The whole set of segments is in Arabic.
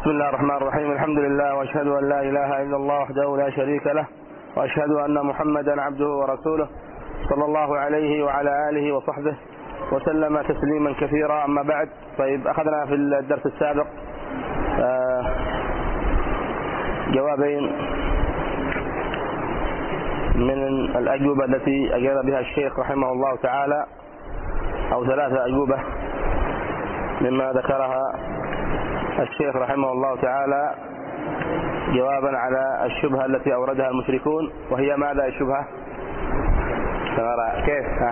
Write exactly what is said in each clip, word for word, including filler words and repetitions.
بسم الله الرحمن الرحيم. الحمد لله واشهد ان لا اله الا الله وحده لا شريك له، واشهد ان محمدا عبده ورسوله صلى الله عليه وعلى اله وصحبه وسلم تسليما كثيرا. اما بعد، طيب اخذنا في الدرس السابق جوابين من الاجوبه التي اجاب بها الشيخ رحمه الله تعالى، او ثلاثه اجوبه مما ذكرها الشيخ رحمه الله تعالى جوابا على الشبهة التي أوردها المشركون. وهي ماذا الشبهة؟ كيف؟ ها؟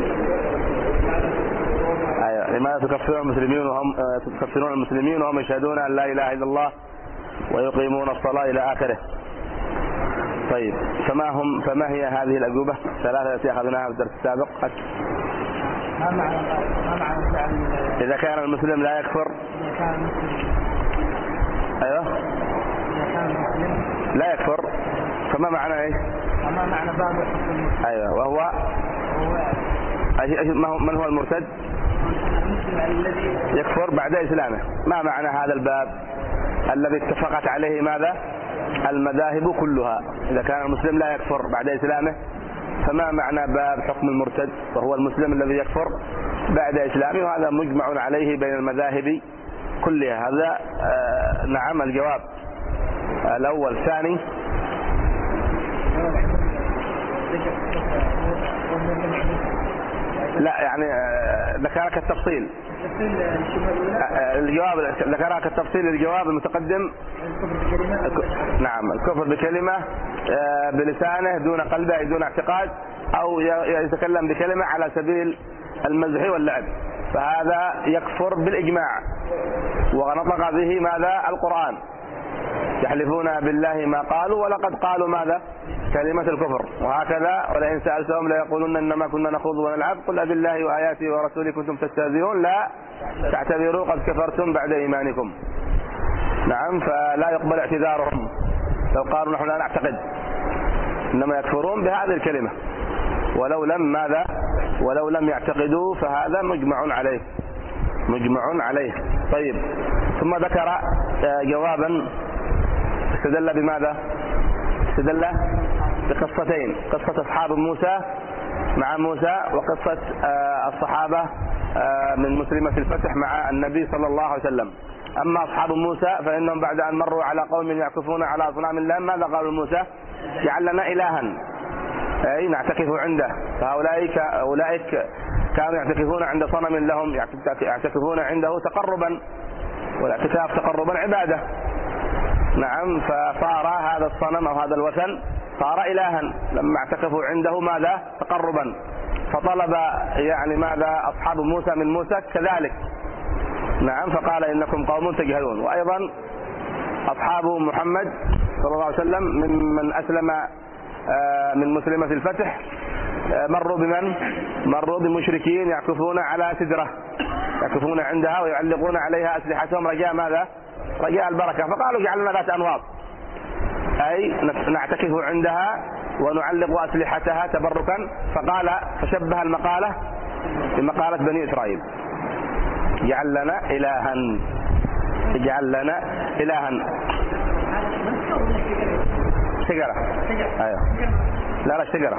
أيوة. لماذا تكفرون المسلمين وهم تكفرون المسلمين وهم يشهدون أن لا إله إلا الله ويقيمون الصلاة إلى آخره. طيب، فما هم فما هي هذه الأجوبة الثلاثة التي أخذناها في الدرس السابق؟ ما معنى ما معنى إذا كان المسلم لا يكفر؟ ايوه لا يكفر، فما معنى ايش؟ ما معنى باب الحكم؟ ايوه، وهو هو من هو المرتد؟ الذي يكفر بعد اسلامه. ما معنى هذا الباب الذي اتفقت عليه ماذا؟ المذاهب كلها. اذا كان المسلم لا يكفر بعد اسلامه، فما معنى باب حكم المرتد وهو المسلم الذي يكفر بعد اسلامه؟ وهذا مجمع عليه بين المذاهب كلها. هذا آه نعم الجواب الأول. ثاني، لا يعني آه ذكرك التفصيل. آه الجواب ذكرك التفصيل الجواب المتقدم. نعم، الكفر بكلمة آه بلسانه دون قلبه دون اعتقاد، أو يتكلم بكلمة على سبيل المزح واللعب، فهذا يكفر بالإجماع. ونطق به ماذا؟ القرآن. يحلفون بالله ما قالوا ولقد قالوا ماذا؟ كلمة الكفر. وهكذا ولئن سألتهم ليقولن إنما كنا نخوض ونلعب قل أبالله وآياته ورسوله كنتم تستهزئون لا تعتذروا قد كفرتم بعد إيمانكم. نعم، فلا يقبل اعتذارهم لو قالوا نحن لا نعتقد، إنما يكفرون بهذه الكلمة ولو لم ماذا؟ ولو لم يعتقدوا، فهذا مجمع عليه مجمع عليه. طيب، ثم ذكر جوابا استدل بماذا؟ استدل بقصتين: قصة أصحاب موسى مع موسى، وقصة الصحابة من مسلمة الفتح مع النبي صلى الله عليه وسلم. أما أصحاب موسى فإنهم بعد أن مروا على قوم يعكفون على أصنام الله، ماذا قالوا موسى؟ جعل لنا إلها أي نعتكف عنده. فهؤلاء أولئك كانوا يعتكفون عند صنم لهم، يعتكفون عنده تقربا، والاعتكاف تقربا عبادة. نعم، فصار هذا الصنم أو هذا الوثن صار إلها لما اعتكفوا عنده ماذا؟ تقربا. فطلب يعني ماذا؟ أصحاب موسى من موسى كذلك. نعم، فقال إنكم قوم تجهلون. وأيضا أصحاب محمد صلى الله عليه وسلم ممن أسلم من مسلمة الفتح مروا بمن؟ مروا بمشركين يعكفون على سدرة، يعكفون عندها ويعلقون عليها أسلحتهم رجاء ماذا؟ رجاء البركة. فقالوا جعلنا ذات أنواط، أي نعتكف عندها ونعلق أسلحتها تبركا. فقال فشبه المقالة بمقالة بني إسرائيل: جعل لنا إلها، جعل لنا إلها. شجرة. أيوة. لا لا شجرة.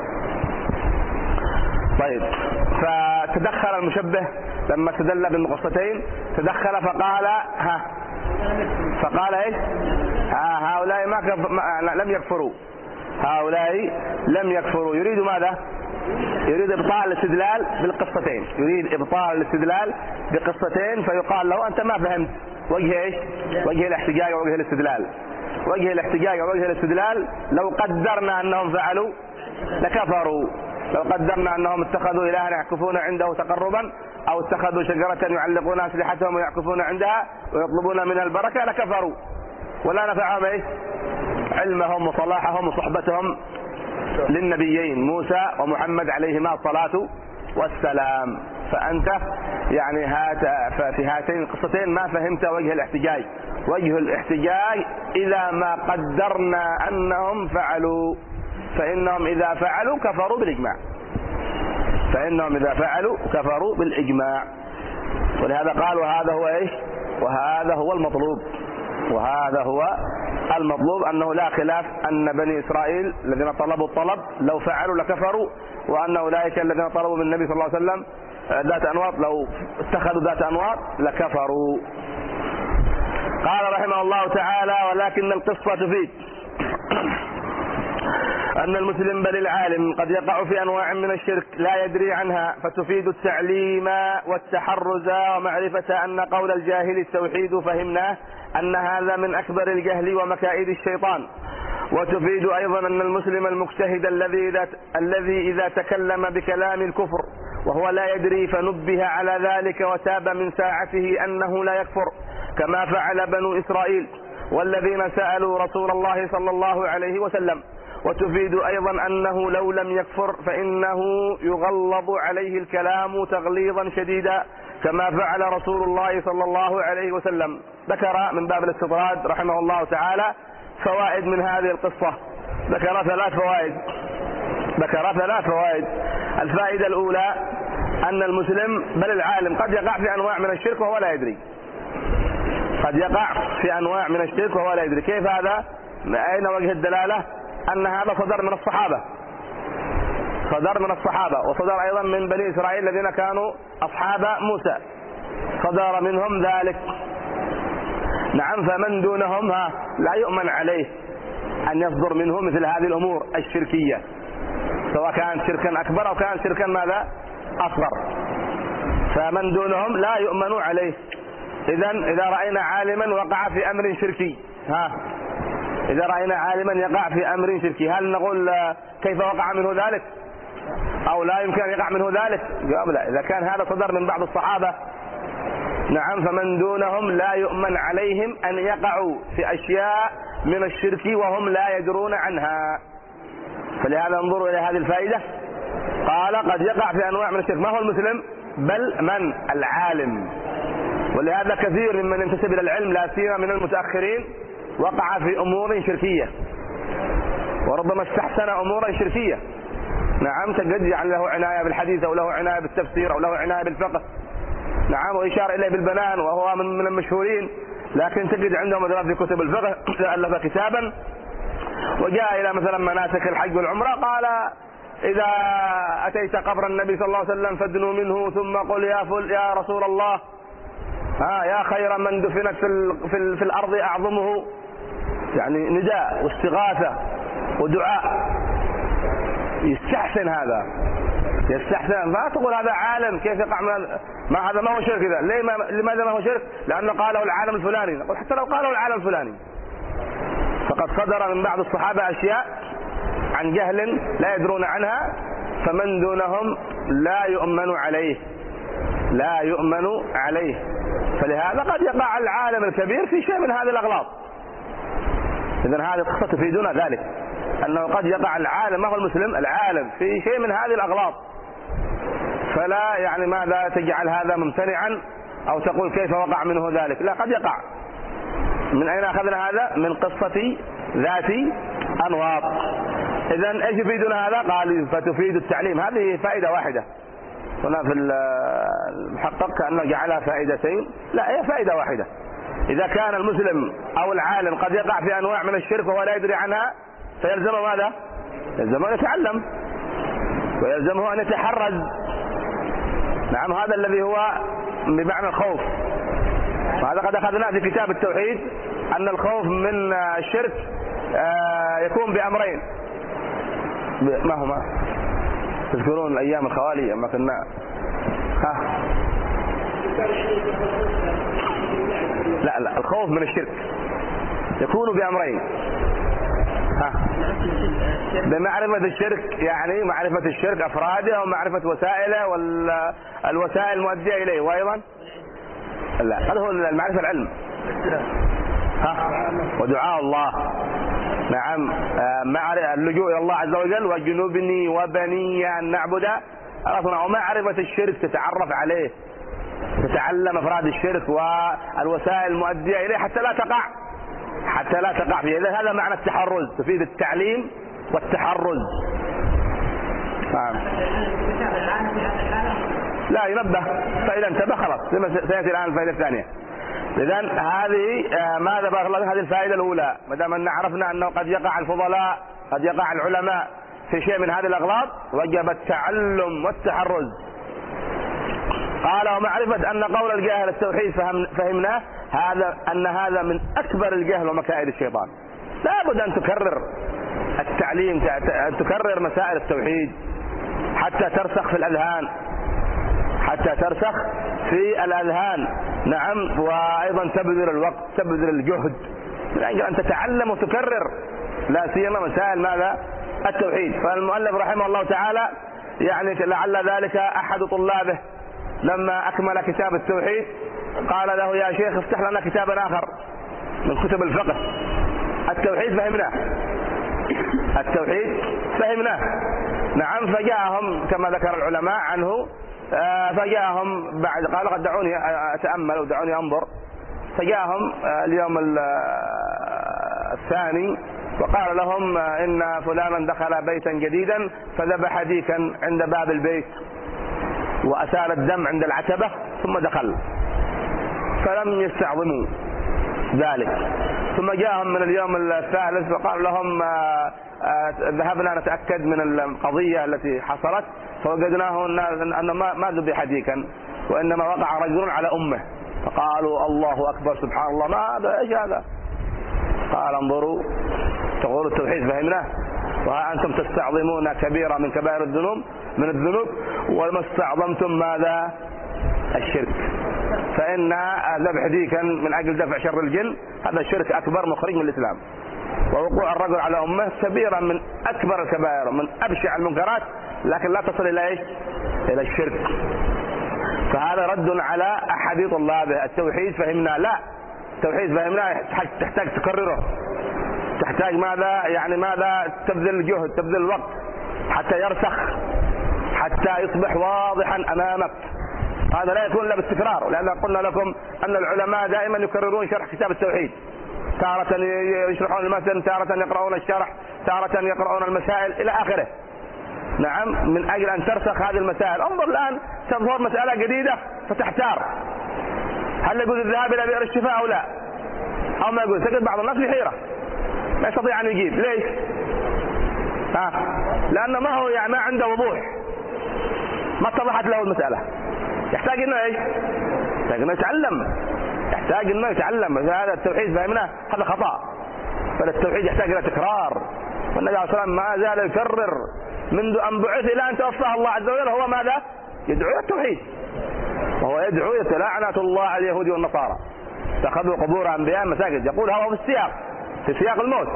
طيب، فتدخل المشبه لما استدل بالقصتين، تدخل فقال ها فقال ايش؟ ها هؤلاء ما, كف... ما لم يكفروا، هؤلاء لم يكفروا. يريد ماذا؟ يريد ابطال الاستدلال بالقصتين، يريد ابطال الاستدلال بقصتين. فيقال له انت ما فهمت وجه ايش؟ وجه الاحتجاج ووجه الاستدلال. وجه الاحتجاج ووجه الاستدلال: لو قدرنا انهم فعلوا لكفروا، لو قدرنا انهم اتخذوا الها يعكفون عنده تقربا، او اتخذوا شجرة يعلقون اسلحتهم ويعكفون عندها ويطلبون من البركة لكفروا، ولا نفعهم ايش؟ علمهم وصلاحهم وصحبتهم للنبيين موسى ومحمد عليهما الصلاة والسلام. فأنت يعني هات في هاتين القصتين ما فهمت وجه الاحتجاج. وجه الاحتجاج إذا ما قدرنا أنهم فعلوا، فإنهم إذا فعلوا كفروا بالإجماع، فإنهم إذا فعلوا كفروا بالإجماع. ولهذا قالوا هذا هو إيش؟ وهذا هو المطلوب. وهذا هو المطلوب، أنه لا خلاف أن بني إسرائيل الذين طلبوا الطلب لو فعلوا لكفروا، وأن أولئك الذين طلبوا من النبي صلى الله عليه وسلم ذات أنواط لو اتخذوا ذات أنواط لكفروا. قال رحمه الله تعالى: ولكن القصة تفيد أن المسلم بل العالم قد يقع في أنواع من الشرك لا يدري عنها، فتفيد التعليم والتحرز ومعرفة أن قول الجاهل التوحيد فهمناه أن هذا من أكبر الجهل ومكائد الشيطان. وتفيد أيضا أن المسلم المجتهد الذي إذا الذي إذا تكلم بكلام الكفر وهو لا يدري فنبه على ذلك وتاب من ساعته أنه لا يكفر كما فعل بنو إسرائيل والذين سألوا رسول الله صلى الله عليه وسلم. وتفيد أيضا أنه لو لم يكفر فإنه يغلظ عليه الكلام تغليظا شديدا كما فعل رسول الله صلى الله عليه وسلم. ذكر من باب الاستطراد رحمه الله تعالى فوائد من هذه القصة، ذكر ثلاث فوائد ذكر ثلاث فوائد الفائدة الأولى أن المسلم بل العالم قد يقع في أنواع من الشرك وهو لا يدري قد يقع في أنواع من الشرك وهو لا يدري. كيف هذا؟ أين وجه الدلالة؟ أن هذا صدر من الصحابة صدر من الصحابة وصدر أيضا من بني إسرائيل الذين كانوا أصحاب موسى، صدر منهم ذلك. نعم، فمن دونهم ها لا يؤمن عليه أن يصدر منه مثل هذه الأمور الشركية، سواء كان شركا أكبر أو كان شركا ماذا أصغر، فمن دونهم لا يؤمن عليه. إذن إذا رأينا عالما وقع في أمر شركي ها إذا رأينا عالما يقع في أمر شركي هل نقول كيف وقع منه ذلك أو لا يمكن أن يقع منه ذلك؟ جواب لا. إذا كان هذا صدر من بعض الصحابة نعم فمن دونهم لا يؤمن عليهم أن يقعوا في أشياء من الشرك وهم لا يدرون عنها. فلهذا انظروا إلى هذه الفائدة. قال قد يقع في أنواع من الشرك. ما هو المسلم؟ بل من العالم. ولهذا كثير ممن ينتسب إلى العلم لا سيما من المتأخرين وقع في أمور شركية وربما استحسن أمورا شركية. نعم، تجد يعني له عناية بالحديث أو له عناية بالتفسير أو له عناية بالفقه، نعم، وإشار إليه بالبنان وهو من, من المشهورين، لكن تجد عندهم مثلا في كتب الفقه ألف كتابا وجاء إلى مثلا مناسك الحج والعمرة قال إذا أتيت قبر النبي صلى الله عليه وسلم فادنوا منه ثم قل يا فل يا رسول الله ها يا خير من دفنت في, ال في, ال في الأرض أعظمه، يعني نداء واستغاثة ودعاء. يستحسن هذا يستحسن ما تقول هذا عالم كيف يقع من ما هذا ما هو شرك. إذا ليه ما لماذا ما هو شرك؟ لأنه قاله العالم الفلاني. نقول حتى لو قاله العالم الفلاني فقد صدر من بعض الصحابة أشياء عن جهل لا يدرون عنها، فمن دونهم لا يؤمن عليه لا يؤمن عليه فلهذا قد يقع العالم الكبير في شيء من هذه الأغلاط. إذن هذه القصة تفيدنا ذلك أنه قد يقع العالم، ما هو المسلم العالم، في شيء من هذه الأغلاط، فلا يعني ماذا تجعل هذا ممتنعا أو تقول كيف وقع منه ذلك، لا، قد يقع. من أين أخذنا هذا؟ من قصة ذات أنواط. إذن إيش يفيدنا هذا؟ قال فتفيد التعليم. هذه فائدة واحدة هنا في المحقق كأنه جعلها فائدتين، لا، هي فائدة واحدة. إذا كان المسلم أو العالم قد يقع في أنواع من الشرك وهو لا يدري عنها فيلزمه ماذا؟ يلزمه أن يتعلم ويلزمه أن يتحرز. نعم، هذا الذي هو بمعنى الخوف، وهذا قد أخذناه في كتاب التوحيد أن الخوف من الشرك يكون بأمرين. ما هما؟ تذكرون الأيام الخوالية لما كنا ها لا لا الخوف من الشرك يكون بأمرين. ها بمعرفة الشرك، يعني معرفة الشرك أفراده ومعرفة وسائله والوسائل المؤدية إليه، وأيضا لا هذا هو المعرفة العلم ها ودعاء الله. نعم، معرفة اللجوء إلى الله عز وجل وجنوبني وبني أن نعبد ومعرفة الشرك تتعرف عليه، تتعلم أفراد الشرك والوسائل المؤدية إليه حتى لا تقع حتى لا تقع فيه. إذا هذا معنى التحرز، تفيد التعليم والتحرز. نعم. لا ينبه، فإذا انتبه خلاص سيأتي الآن الفائدة الثانية. إذن هذه ماذا بارك الله هذه الفائدة الأولى، ما دام أن عرفنا أنه قد يقع الفضلاء قد يقع العلماء في شيء من هذه الأغلاط وجب التعلم والتحرز. قال ومعرفة أن قول الجاهل التوحيد فهم فهمناه، هذا أن هذا من أكبر الجهل ومكائد الشيطان. لا بد أن تكرر التعليم، أن تكرر مسائل التوحيد حتى ترسخ في الأذهان، حتى ترسخ في الأذهان. نعم، وأيضا تبذل الوقت، تبذل الجهد من أجل أن تتعلم وتكرر، لا سيما مسائل ماذا؟ التوحيد. فالمؤلف رحمه الله تعالى يعني لعل ذلك أحد طلابه لما أكمل كتاب التوحيد قال له يا شيخ افتح لنا كتابا آخر من كتب الفقه، التوحيد فهمناه، التوحيد فهمناه. نعم، فجاءهم كما ذكر العلماء عنه، فجاءهم بعد قال قد دعوني أتأمل ودعوني أنظر، فجاءهم اليوم الثاني وقال لهم إن فلانا دخل بيتا جديدا فذبح ديكا عند باب البيت وأسال الدم عند العتبة ثم دخل، فلم يستعظموا ذلك. ثم جاءهم من اليوم الثالث وقال لهم ذهبنا نتأكد من القضية التي حصلت فوجدناه أن ما ذبح ديكا وإنما وقع رجل على أمه، فقالوا الله أكبر سبحان الله، ما هذا إيش هذا؟ قال انظروا، تقول التوحيد فهمناه وها أنتم تستعظمون كبيرة من كبائر الذنوب من الذنوب وما استعظمتم ماذا؟ الشرك. فإن ذبح ديكا من أجل دفع شر الجن هذا شرك أكبر مخرج من الإسلام، ووقوع الرجل على أمه كبيرة من أكبر الكبائر من أبشع المنكرات، لكن لا تصل إلى إيش؟ إلى الشرك. فهذا رد على أحد طلابه، التوحيد فهمنا، لا، التوحيد فهمنا تحتاج تكرره، تحتاج ماذا؟ يعني ماذا؟ تبذل الجهد، تبذل الوقت حتى يرسخ، حتى يصبح واضحا أمامك. هذا لا يكون إلا بالتكرار، لأن قلنا لكم أن العلماء دائما يكررون شرح كتاب التوحيد، تارة يشرحون المتن، تارة يقرؤون الشرح، تارة يقرؤون المسائل إلى آخره. نعم، من أجل أن ترسخ هذه المسائل. انظر الآن تظهر مسألة جديدة فتحتار، هل يجوز الذهاب إلى بئر الشفاء أو لا؟ أو ما يجوز؟ تجد بعض الناس في حيرة لا يستطيع أن يجيب. ليش؟ ها؟ لأنه ما هو يعني ما عنده وضوح، ما اتضحت له المسألة، يحتاج إنه إيش؟ يحتاج إنه يتعلم، يحتاج إنه يتعلم. هذا التوحيد فهمنا هذا خطأ، فالتوحيد يحتاج إلى تكرار، والنبي عليه الصلاة والسلام ما زال يكرر منذ أن بعث إلى أن توفاه الله عز وجل، هو ماذا؟ يدعو إلى التوحيد، وهو يدعو لعنة الله على اليهود والنصارى اتخذوا قبور أنبياء مساجد، يقول هو في السياق في سياق الموت.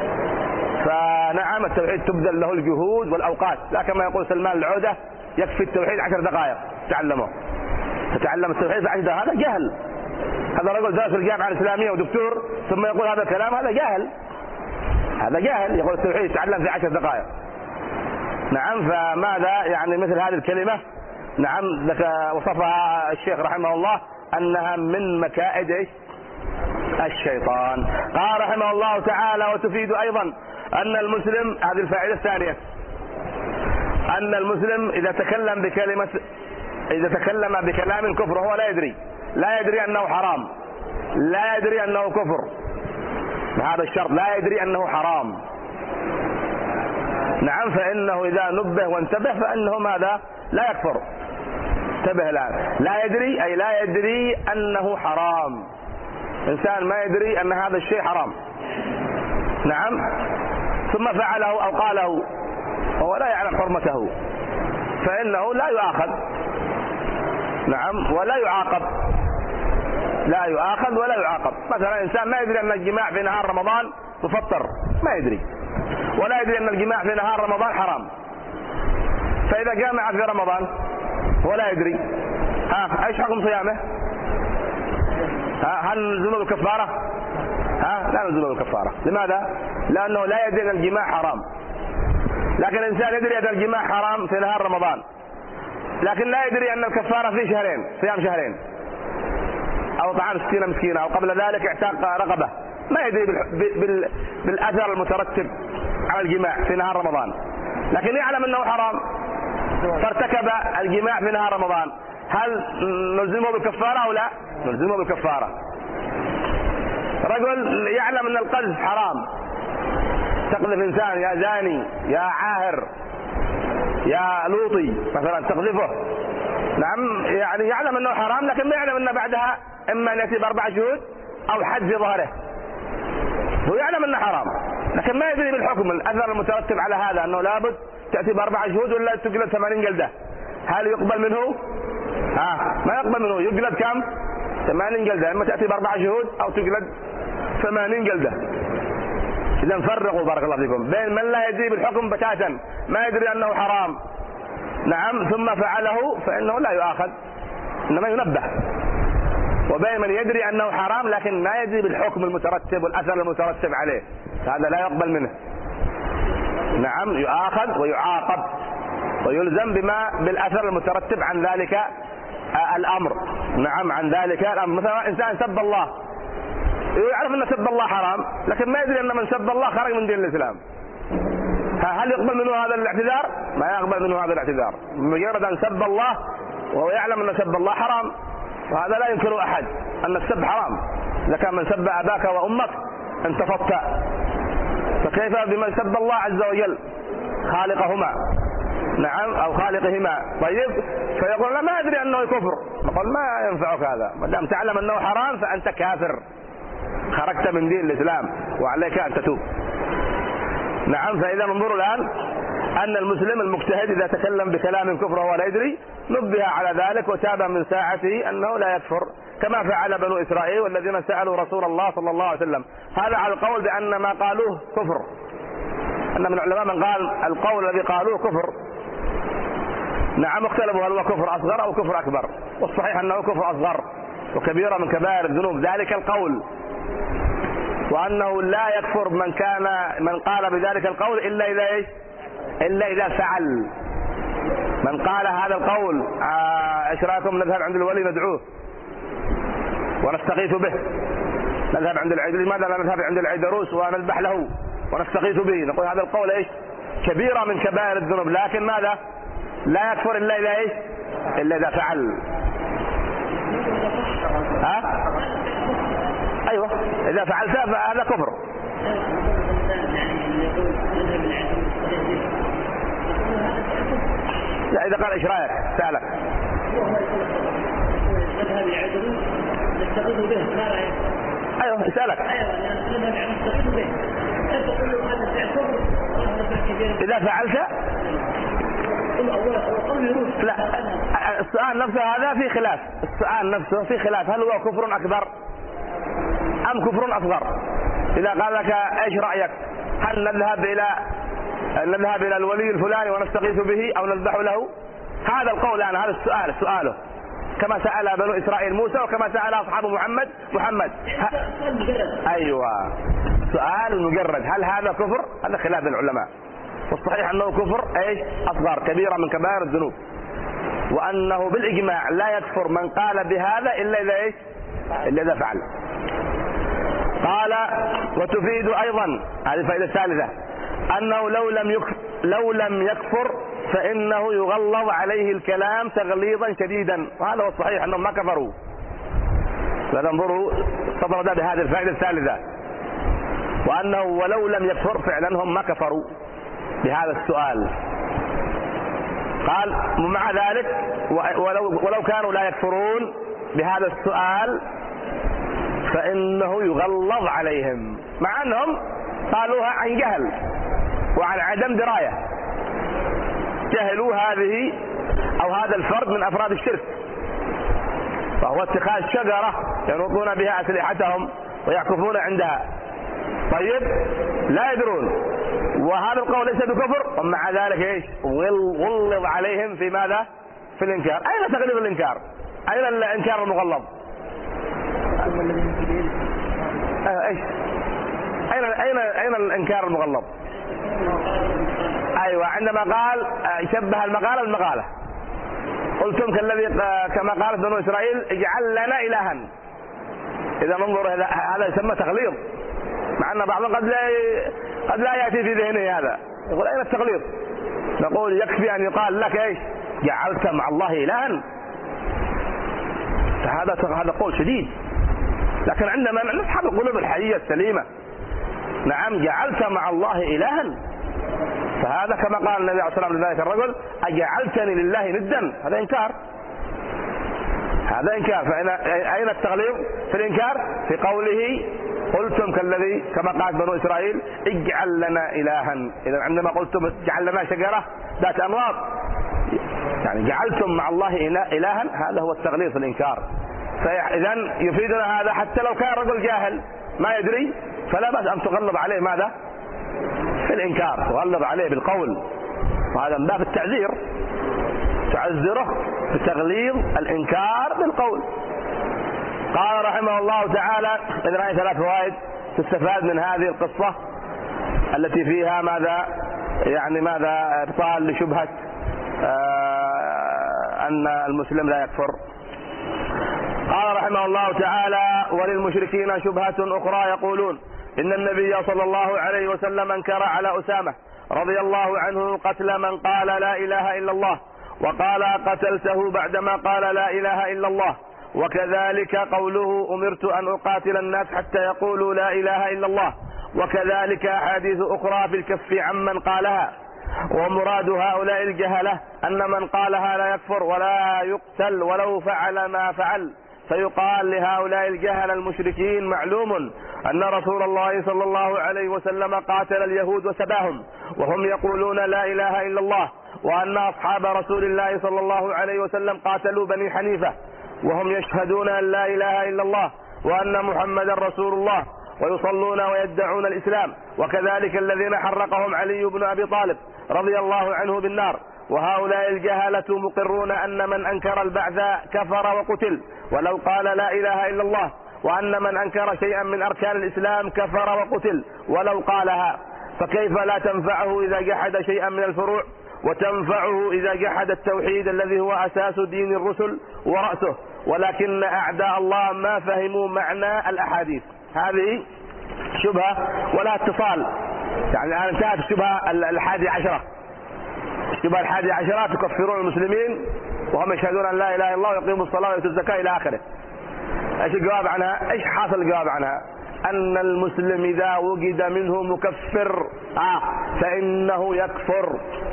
فنعم التوحيد تبذل له الجهود والأوقات، لا كما يقول سلمان العودة يكفي التوحيد عشر دقائق تعلمه، تتعلم التوحيد في عشر دقائق، هذا جهل. هذا رجل درس الجامعة الإسلامية ودكتور ثم يقول هذا الكلام، هذا جاهل، هذا جاهل. يقول التوحيد تعلم في عشر دقائق. نعم، فماذا يعني مثل هذه الكلمة؟ نعم، وصفها الشيخ رحمه الله أنها من مكائد الشيطان. قال رحمه الله تعالى وتفيد أيضا أن المسلم، هذه الفائدة الثانية، أن المسلم إذا تكلم بكلمة إذا تكلم بكلام كفر هو لا يدري لا يدري أنه حرام، لا يدري أنه كفر، بهذا الشرط لا يدري أنه حرام. نعم، فإنه إذا نبه وانتبه فإنه ماذا؟ لا يكفر. انتبه الآن، لا يدري أي لا يدري أنه حرام. إنسان ما يدري أن هذا الشيء حرام، نعم، ثم فعله أو قاله وهو لا يعلم حرمته، فإنه لا يؤاخذ، نعم، ولا يعاقب، لا يؤاخذ ولا يعاقب. مثلا إنسان ما يدري أن الجماع في نهار رمضان مفطر، ما يدري، ولا يدري أن الجماع في نهار رمضان حرام، فإذا جامع في رمضان ولا يدري، ها ايش حكم صيامه؟ ها هل نلزمه بالكفارة؟ ها لا نلزمه بالكفارة. لماذا؟ لأنه لا يدري أن الجماع حرام. لكن الإنسان يدري أن الجماع حرام في نهار رمضان، لكن لا يدري أن الكفارة في شهرين، صيام شهرين أو طعام ستين مسكينة أو قبل ذلك اعتاق رقبة، ما يدري بالأثر المترتب على الجماع في نهار رمضان، لكن يعلم أنه حرام فارتكب الجماع في نهار رمضان، هل نلزمه بالكفارة أو لا؟ نلزمه بالكفارة. رجل يعلم أن القذف حرام، تقذف إنسان يا زاني يا عاهر يا لوطي مثلا تقذفه، نعم يعني يعلم أنه حرام لكن ما يعلم أن بعدها إما أن يأتي بأربع شهود أو حد في ظهره، هو يعلم أنه حرام لكن ما يدري بالحكم الأثر المترتب على هذا أنه لابد تأتي بأربع شهود ولا تجلد ثمانين جلدة. هل يقبل منه؟ ها ما يقبل منه، يجلد كم؟ ثمانين جلدة، إما تأتي بأربع شهود أو تجلد ثمانين جلدة. إذا فرقوا بارك الله فيكم بين من لا يدري بالحكم بتاتا ما يدري أنه حرام نعم ثم فعله فإنه لا يؤاخذ إنما ينبه، وبين من يدري أنه حرام لكن ما يدري بالحكم المترتب والأثر المترتب عليه، هذا لا يقبل منه، نعم يؤاخذ ويعاقب ويلزم بما بالأثر المترتب عن ذلك الأمر، نعم عن ذلك الأمر. مثلا إنسان سب الله، يعرف أن سب الله حرام لكن ما يدري أن من سب الله خرج من دين الإسلام، هل يقبل منه هذا الاعتذار؟ ما يقبل منه هذا الاعتذار، مجرد أن سب الله وهو يعلم أن سب الله حرام، وهذا لا ينكره أحد أن السب حرام، إذا كان من سب أباك وأمك انتفضت، فكيف بمن سب الله عز وجل خالقهما نعم أو خالقهما؟ طيب فيقول لا ما أدري أنه كفر، نقول ما ينفعك هذا، ما دام تعلم أنه حرام فأنت كافر، خرجت من دين الإسلام وعليك أن تتوب. نعم فإذا انظروا الآن أن المسلم المجتهد إذا تكلم بكلام كفر وهو لا يدري نبه على ذلك وتاب من ساعته أنه لا يكفر، كما فعل بنو إسرائيل والذين سألوا رسول الله صلى الله عليه وسلم. هذا على القول بأن ما قالوه كفر، أن من العلماء من قال القول الذي قالوه كفر، نعم اختلفوا هل هو كفر أصغر أو كفر أكبر، والصحيح أنه كفر أصغر وكبيرة من كبائر الذنوب ذلك القول، وأنه لا يكفر من كان من قال بذلك القول إلا إذا إيش؟ إلا إذا فعل. من قال هذا القول ايش رايكم نذهب عند الولي ندعوه ونستغيث به، نذهب عند العيد، لماذا لا نذهب عند العيدروس ونذبح له ونستغيث به؟ نقول هذا القول ايش؟ كبيرة من كبائر الذنوب، لكن ماذا؟ لا يكفر إلا إذا ايش؟ إلا إذا فعل. ها؟ أيوة إذا فعلت فهذا كفر. لا إذا قال إيش رأيك؟ سألك. أيوة يسألك. إذا فعلت لا السؤال نفسه هذا في خلاف، السؤال نفسه في خلاف هل هو كفر أكبر أم كفر أصغر؟ إذا قال لك إيش رأيك؟ هل نذهب إلى نذهب إلى الولي الفلاني ونستغيث به أو نذبح له؟ هذا القول أنا هذا السؤال سؤاله كما سأل بنو إسرائيل موسى وكما سأل أصحاب محمد محمد ه... أيوة سؤال مجرد هل هذا كفر؟ هذا خلاف العلماء، والصحيح أنه كفر إيش؟ أصغر كبيرة من كبائر الذنوب، وأنه بالإجماع لا يكفر من قال بهذا إلا إذا إيش؟ إلا إذا فعل. قال وتفيد أيضا هذه الفائدة الثالثة أنه لو لم يكفر لو لم يكفر فإنه يغلظ عليه الكلام تغليظا شديدا، وهذا هو الصحيح أنهم ما كفروا. فانظروا استطرد بهذه الفائدة الثالثة، وأنه ولو لم يكفر فعلا هم ما كفروا بهذا السؤال. قال ومع ذلك ولو, ولو كانوا لا يكفرون بهذا السؤال فإنه يغلظ عليهم، مع أنهم قالوها عن جهل وعن عدم دراية، جهلوا هذه أو هذا الفرد من أفراد الشرك، فهو اتخاذ شجرة ينوطون بها أسلحتهم ويعكفون عندها، طيب لا يدرون، وهذا القول ليس بكفر ومع ذلك ايش؟ غلظ عليهم في ماذا؟ في الإنكار. أين تغليظ الإنكار؟ أين الإنكار المغلظ؟ ايش؟ أين أين أين الإنكار المغلظ؟ أيوة عندما قال شبه المقالة المقالة، قلتم كالذي كما قالت بنو إسرائيل اجعل لنا إلها. إذا ننظر هذا يسمى تغليظ، مع أن بعضهم قد لا قد لا يأتي في ذهنه هذا، يقول أين التغليظ؟ نقول يكفي أن يقال لك ايش؟ جعلت مع الله إلها، فهذا هذا قول شديد، لكن عندما نسحب القلوب الحية السليمة، نعم جعلت مع الله إلها، فهذا كما قال النبي عليه الصلاة والسلام لذلك الرجل أجعلتني لله ندا، هذا إنكار، هذا إنكار. فأين التغليظ في الإنكار؟ في قوله قلتم كالذي كما قال بنو إسرائيل اجعل لنا إلها. إذا عندما قلتم اجعل لنا شجرة ذات أنواط، يعني جعلتم مع الله إلها، هذا هو التغليظ في الإنكار. فإذا يفيدنا هذا حتى لو كان رجل جاهل ما يدري فلا بأس أن تغلظ عليه ماذا؟ في الإنكار، تغلظ عليه بالقول، وهذا من باب التعذير، تعذره بتغليظ الإنكار بالقول. قال رحمه الله تعالى: إذن هذه ثلاث فوائد تستفاد من هذه القصة التي فيها ماذا؟ يعني ماذا؟ إبطال لشبهة أن المسلم لا يكفر. قال رحمه الله تعالى: وللمشركين شبهة أخرى يقولون إن النبي صلى الله عليه وسلم أنكر على أسامة رضي الله عنه قتل من قال لا إله إلا الله، وقال قتلته بعدما قال لا إله إلا الله، وكذلك قوله أمرت أن أقاتل الناس حتى يقولوا لا إله إلا الله، وكذلك أحاديث أخرى في الكف عمن قالها. ومراد هؤلاء الجهلة أن من قالها لا يكفر ولا يقتل ولو فعل ما فعل، فيقال لهؤلاء الجهل المشركين: معلوم أن رسول الله صلى الله عليه وسلم قاتل اليهود وسباهم وهم يقولون لا إله إلا الله، وأن أصحاب رسول الله صلى الله عليه وسلم قاتلوا بني حنيفة وهم يشهدون أن لا إله إلا الله وأن محمدا رسول الله ويصلون ويدعون الإسلام، وكذلك الذين حرقهم علي بن أبي طالب رضي الله عنه بالنار. وهؤلاء الجهلة مقرون أن من أنكر البعث كفر وقتل ولو قال لا إله إلا الله، وأن من أنكر شيئا من أركان الإسلام كفر وقتل ولو قالها، فكيف لا تنفعه إذا جحد شيئا من الفروع، وتنفعه إذا جحد التوحيد الذي هو أساس دين الرسل ورأسه. ولكن أعداء الله ما فهموا معنى الأحاديث. هذه شبهة ولا اتصال، يعني الآن انتهت الشبهة الحادية عشرة، الشبهة الحادية عشرة تكفرون المسلمين وهم يشهدون أن لا إله إلا الله ويقيموا الصلاة ويؤتوا الزكاة إلى آخره. ايش الجواب عنها؟ ايش حاصل الجواب عنها؟ أن المسلم إذا وجد منه مكفر آه فإنه يكفر،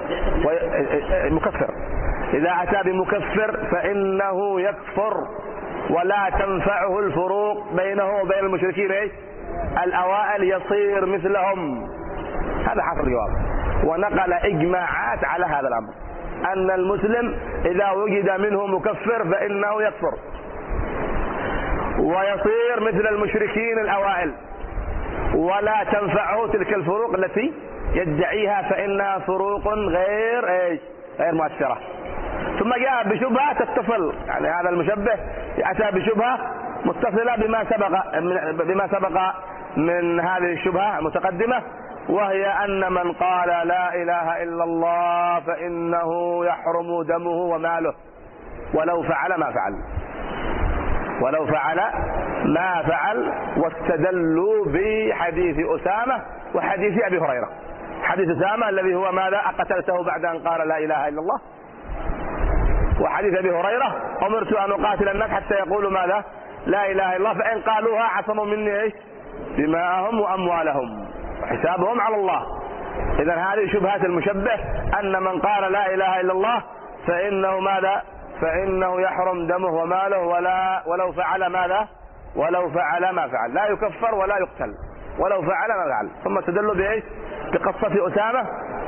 مكفر إذا أتى بمكفر فإنه يكفر، ولا تنفعه الفروق بينه وبين المشركين ايش؟ الأوائل يصير مثلهم. هذا حاصل الجواب، ونقل إجماعات على هذا الأمر، أن المسلم إذا وجد منه مكفر فإنه يكفر ويصير مثل المشركين الأوائل، ولا تنفعه تلك الفروق التي يدعيها فإنها فروق غير ايش؟ غير مؤثرة. ثم جاء بشبهة تتصل، يعني هذا المشبه أتى بشبهة متصلة بما سبق بما سبق من هذه الشبهة المتقدمة، وهي أن من قال لا إله إلا الله فإنه يحرم دمه وماله ولو فعل ما فعل، ولو فعل ما فعل. واستدلوا بحديث أسامة وحديث أبي هريرة. حديث أسامة الذي هو ماذا؟ أقتلته بعد أن قال لا إله إلا الله، وحديث أبي هريرة أمرت أن أقاتل الناس حتى يقولوا ماذا؟ لا إله إلا الله، فإن قالوها عصموا مني إيش؟ دماءهم وأموالهم وحسابهم على الله. إذن هذه شبهات المشبه، أن من قال لا إله إلا الله فإنه ماذا؟ فإنه يحرم دمه وماله ولا ولو فعل ماذا؟ ولو فعل ما فعل، لا يكفر ولا يقتل ولو فعل ما فعل. ثم استدلوا بإيش؟ بقصة أسامة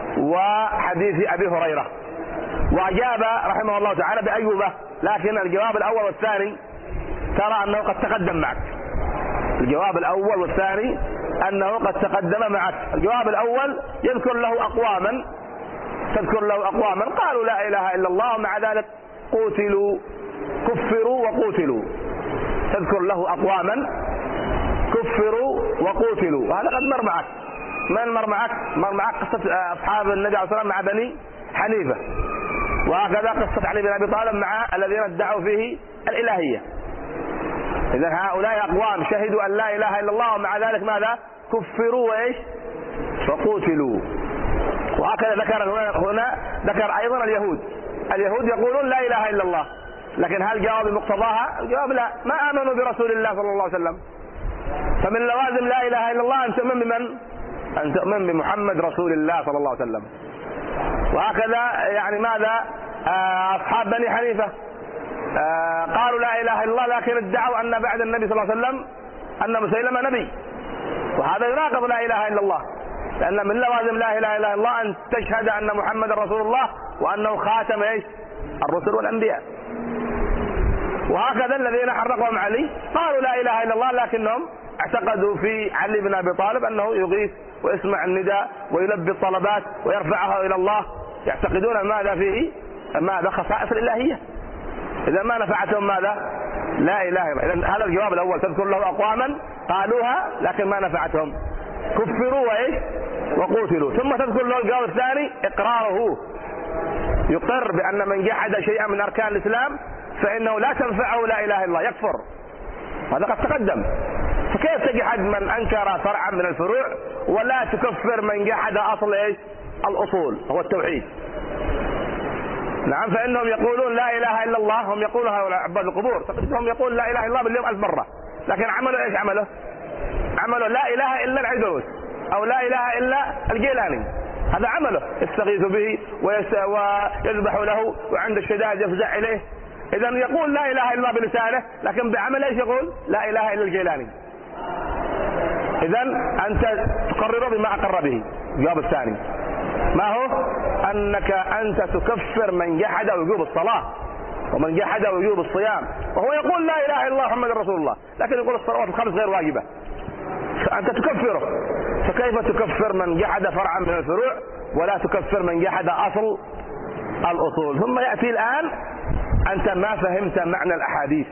وحديث أبي هريرة. وأجاب رحمه الله تعالى بأجوبة، لكن الجواب الأول والثاني ترى أنه قد تقدم معك. الجواب الأول والثاني أنه قد تقدم معك. الجواب الأول يذكر له أقواما تذكر له أقواما قالوا لا إله إلا الله ومع ذلك قتلوا، كفروا وقتلوا. تذكر له أقواما كفروا وقتلوا، وهذا قد مر معك. من مر معك؟ مر معك قصة أصحاب النبي عليه الصلاة والسلام مع بني حنيفة، وهكذا قصة علي بن أبي طالب مع الذين ادعوا فيه الإلهية. إذن هؤلاء أقوام شهدوا أن لا إله إلا الله ومع ذلك ماذا؟ كفروا وإيش؟ فقتلوا. وهكذا ذكر هنا ذكر أيضا اليهود. اليهود يقولون لا إله إلا الله، لكن هل جاءوا بمقتضاها؟ الجواب لا، ما آمنوا برسول الله صلى الله عليه وسلم فمن لوازم لا إله إلا الله أن تؤمن بمن؟ أن تؤمن بمحمد رسول الله صلى الله عليه وسلم. وهكذا يعني ماذا أصحاب بني حنيفة قالوا لا إله إلا الله لكن ادعوا أن بعد النبي صلى الله عليه وسلم أن مسيلمة نبي، وهذا يناقض لا إله إلا الله، لأن من لوازم لا إله إلا الله أن تشهد أن محمد رسول الله وأنه خاتم إيش؟ الرسل والأنبياء. وهكذا الذين حرقهم علي قالوا لا إله إلا الله لكنهم اعتقدوا في علي بن أبي طالب أنه يغيث ويسمع النداء ويلبي الطلبات ويرفعها إلى الله، يعتقدون ماذا فيه؟ ماذا؟ خصائص الإلهية. إذا ما نفعتهم ماذا؟ لا إله إلا الله. إذا هذا الجواب الأول، تذكر له أقواما قالوها لكن ما نفعتهم، كفروا وإيش؟ وقتلوا. ثم تذكر له الجواب الثاني إقراره، يقر بأن من جحد شيئا من أركان الإسلام فإنه لا تنفعه لا إله إلا الله، يكفر. هذا قد تقدم. فكيف تجحد من أنكر فرعا من الفروع ولا تكفر من جحد أصل إيش؟ الأصول هو التوحيد. نعم، فإنهم يقولون لا إله إلا الله، هم يقولون هؤلاء عباد القبور، هم يقول لا إله إلا الله باليوم ألف مرة، لكن عملوا إيش؟ عمله عملوا لا إله إلا العيدروس أو لا إله إلا الجيلاني، هذا عمله، يستغيث به ويذبح له وعند الشدائد يفزع إليه. إذا يقول لا إله إلا الله بلسانه لكن بعمل إيش يقول؟ لا إله إلا الجيلاني. إذا أنت تقرر بما أقر به. الجواب الثاني ما هو؟ أنك أنت تكفر من جحد وجوب الصلاة ومن جحد وجوب الصيام، وهو يقول لا إله إلا الله محمد رسول الله لكن يقول الصلوات الخمس غير واجبة، فأنت تكفره. فكيف تكفر من جحد فرعا من الفروع ولا تكفر من جحد أصل الأصول؟ ثم يأتي الآن أنت ما فهمت معنى الأحاديث،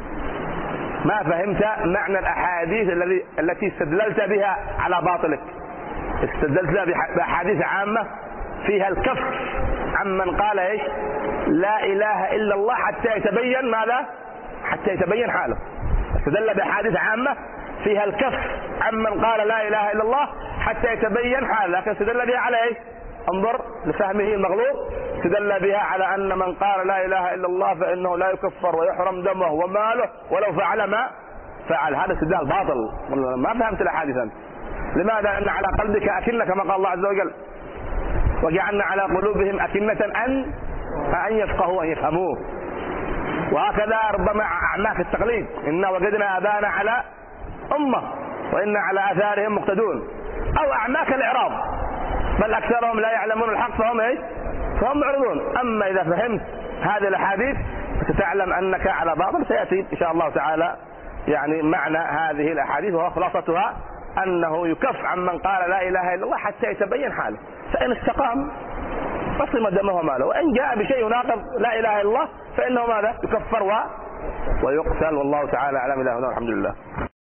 ما فهمت معنى الأحاديث الذي التي استدللت بها على باطلك. استدلت بأحاديث عامة فيها الكف عمن قال ايش؟ لا إله إلا الله حتى يتبين ماذا؟ حتى يتبين حاله. استدل بأحاديث عامة فيها الكف عمن قال لا إله إلا الله حتى يتبين حاله، لكن استدل بها على ايش؟ انظر لفهمه المغلوط، استدل بها على أن من قال لا إله إلا الله فإنه لا يكفر ويحرم دمه وماله ولو فعل ما فعل. هذا استدلال باطل، ما فهمت الأحاديث أنت. لماذا؟ أن على قلبك أكنة كما قال الله عز وجل وجعلنا على قلوبهم أكنة أن أن يفقهوا أن يفهموه. وهكذا ربما أعماق التقليد، إنا وجدنا آباءنا على أمة وإنا على آثارهم مقتدون، أو أعماق الإعراض، بل أكثرهم لا يعلمون الحق فهم إيش؟ فهم معرضون. أما إذا فهمت هذه الأحاديث ستعلم أنك على باطل. سيأتي إن شاء الله تعالى يعني معنى هذه الأحاديث، وهو خلاصتها أنه يكف عن من قال لا إله إلا الله حتى يتبين حاله، فإن استقام قسم دمه وماله، وإن جاء بشيء يناقض لا إله إلا الله فإنه ماذا؟ يكفر ويقتل. والله تعالى أعلم. إلهنا الحمد لله.